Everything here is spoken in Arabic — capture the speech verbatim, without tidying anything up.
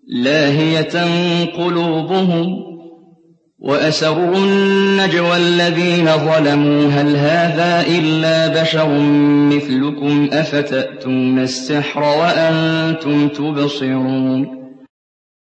لاهية قلوبهم وأسروا النجوى الذين ظلموا هل هذا إلا بشر مثلكم أفتأتون السحر وأنتم تبصرون